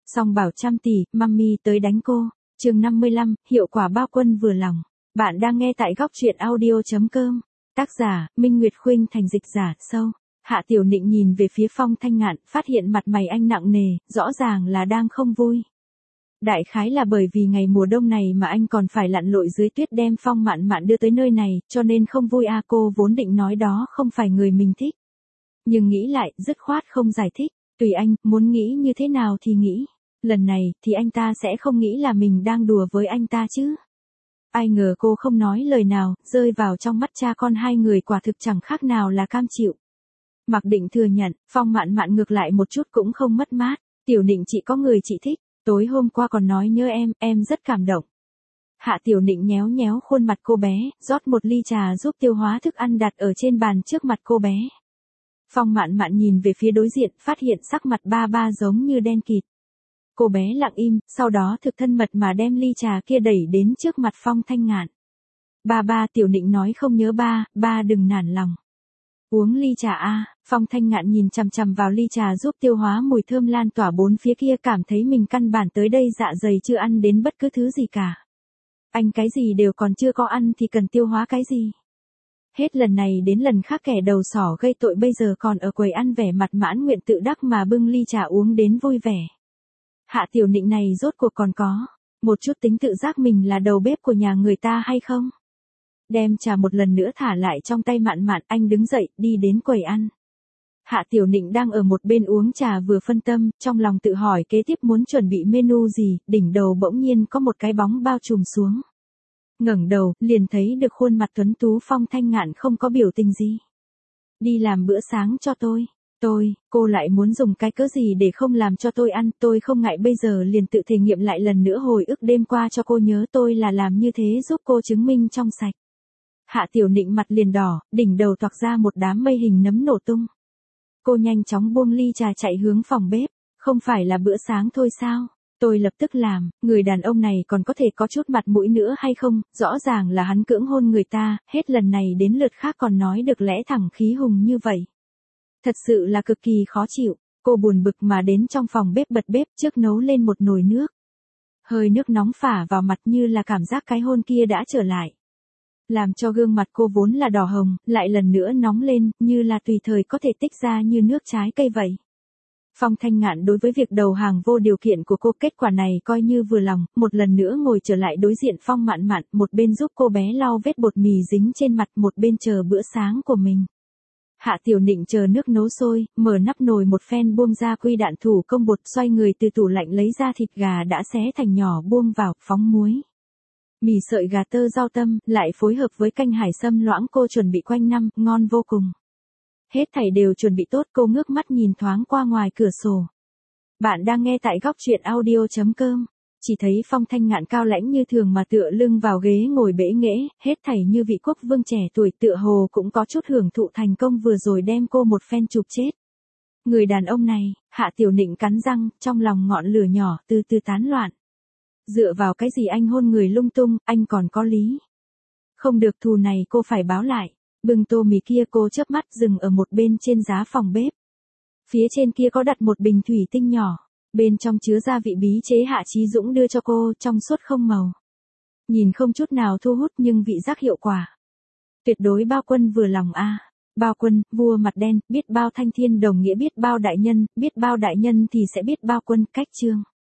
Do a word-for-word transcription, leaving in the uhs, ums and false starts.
Song bảo trăm tỷ, mummy tới đánh cô. Chương năm mươi lăm, hiệu quả bao quân vừa lòng. Bạn đang nghe tại góc truyện audio chấm com. Tác giả, Minh Nguyệt Khuynh thành dịch giả, sâu. Hạ Tiểu Nịnh nhìn về phía Phong Thanh Ngạn, phát hiện mặt mày anh nặng nề, rõ ràng là đang không vui. Đại khái là bởi vì ngày mùa đông này mà anh còn phải lặn lội dưới tuyết đem Phong Mạn Mạn đưa tới nơi này, cho nên không vui à. Cô vốn định nói đó không phải người mình thích. Nhưng nghĩ lại, dứt khoát không giải thích. Tùy anh, muốn nghĩ như thế nào thì nghĩ. Lần này, thì anh ta sẽ không nghĩ là mình đang đùa với anh ta chứ. Ai ngờ cô không nói lời nào, rơi vào trong mắt cha con hai người quả thực chẳng khác nào là cam chịu. Mặc Định thừa nhận, Phong Mạn Mạn ngược lại một chút cũng không mất mát. Tiểu Nịnh chị có người chị thích, tối hôm qua còn nói nhớ em, em rất cảm động. Hạ Tiểu Nịnh nhéo nhéo khuôn mặt cô bé, rót một ly trà giúp tiêu hóa thức ăn đặt ở trên bàn trước mặt cô bé. Phong Mạn Mạn nhìn về phía đối diện, phát hiện sắc mặt ba ba giống như đen kịt. Cô bé lặng im, sau đó thực thân mật mà đem ly trà kia đẩy đến trước mặt Phong Thanh Ngạn. Ba ba, Tiểu Nịnh nói không nhớ ba, ba đừng nản lòng. Uống ly trà a. Phong Thanh Ngạn nhìn chằm chằm vào ly trà giúp tiêu hóa mùi thơm lan tỏa bốn phía kia, cảm thấy mình căn bản tới đây dạ dày chưa ăn đến bất cứ thứ gì cả. Anh cái gì đều còn chưa có ăn thì cần tiêu hóa cái gì? Hết lần này đến lần khác kẻ đầu sỏ gây tội bây giờ còn ở quầy ăn vẻ mặt mãn nguyện tự đắc mà bưng ly trà uống đến vui vẻ. Hạ Tiểu Nịnh này rốt cuộc còn có một chút tính tự giác mình là đầu bếp của nhà người ta hay không? Đem trà một lần nữa thả lại trong tay Mạn Mạn, anh đứng dậy, đi đến quầy ăn. Hạ Tiểu Nịnh đang ở một bên uống trà vừa phân tâm, trong lòng tự hỏi kế tiếp muốn chuẩn bị menu gì, đỉnh đầu bỗng nhiên có một cái bóng bao trùm xuống. Ngẩng đầu, liền thấy được khuôn mặt tuấn tú Phong Thanh Ngạn không có biểu tình gì. Đi làm bữa sáng cho tôi. Tôi, cô lại muốn dùng cái cớ gì để không làm cho tôi ăn, tôi không ngại bây giờ liền tự thể nghiệm lại lần nữa hồi ức đêm qua cho cô nhớ tôi là làm như thế giúp cô chứng minh trong sạch. Hạ Tiểu Nịnh mặt liền đỏ, đỉnh đầu toạc ra một đám mây hình nấm nổ tung. Cô nhanh chóng buông ly trà chạy hướng phòng bếp, không phải là bữa sáng thôi sao? Tôi lập tức làm, người đàn ông này còn có thể có chút mặt mũi nữa hay không, rõ ràng là hắn cưỡng hôn người ta, hết lần này đến lượt khác còn nói được lẽ thẳng khí hùng như vậy. Thật sự là cực kỳ khó chịu, cô buồn bực mà đến trong phòng bếp bật bếp trước nấu lên một nồi nước. Hơi nước nóng phả vào mặt như là cảm giác cái hôn kia đã trở lại. Làm cho gương mặt cô vốn là đỏ hồng, lại lần nữa nóng lên, như là tùy thời có thể tích ra như nước trái cây vậy. Phong Thanh Ngạn đối với việc đầu hàng vô điều kiện của cô kết quả này coi như vừa lòng, một lần nữa ngồi trở lại đối diện Phong Mạn Mạn, một bên giúp cô bé lau vết bột mì dính trên mặt, một bên chờ bữa sáng của mình. Hạ Tiểu Nịnh chờ nước nấu sôi, mở nắp nồi một phen buông ra quy đạn thủ công bột, xoay người từ tủ lạnh lấy ra thịt gà đã xé thành nhỏ buông vào, phóng muối. Mì sợi gà tơ rau tâm, lại phối hợp với canh hải sâm loãng cô chuẩn bị quanh năm, ngon vô cùng. Hết thảy đều chuẩn bị tốt, cô ngước mắt nhìn thoáng qua ngoài cửa sổ. Bạn đang nghe tại góc truyện audio chấm com. Chỉ thấy Phong Thanh Ngạn cao lãnh như thường mà tựa lưng vào ghế ngồi bẽ nghễ, hết thảy như vị quốc vương trẻ tuổi, tựa hồ cũng có chút hưởng thụ thành công vừa rồi đem cô một phen chụp chết. Người đàn ông này, Hạ Tiểu Nịnh cắn răng, trong lòng ngọn lửa nhỏ từ từ tán loạn. Dựa vào cái gì anh hôn người lung tung, anh còn có lý. Không được, thù này cô phải báo lại. Bưng tô mì kia cô chớp mắt dừng ở một bên trên giá phòng bếp. Phía trên kia có đặt một bình thủy tinh nhỏ. Bên trong chứa gia vị bí chế Hạ Chí Dũng đưa cho cô, trong suốt không màu. Nhìn không chút nào thu hút nhưng vị giác hiệu quả. Tuyệt đối bao quân vừa lòng a. À. Bao quân, vua mặt đen, biết bao thanh thiên đồng nghĩa biết bao đại nhân, biết bao đại nhân thì sẽ biết bao quân, cách chương.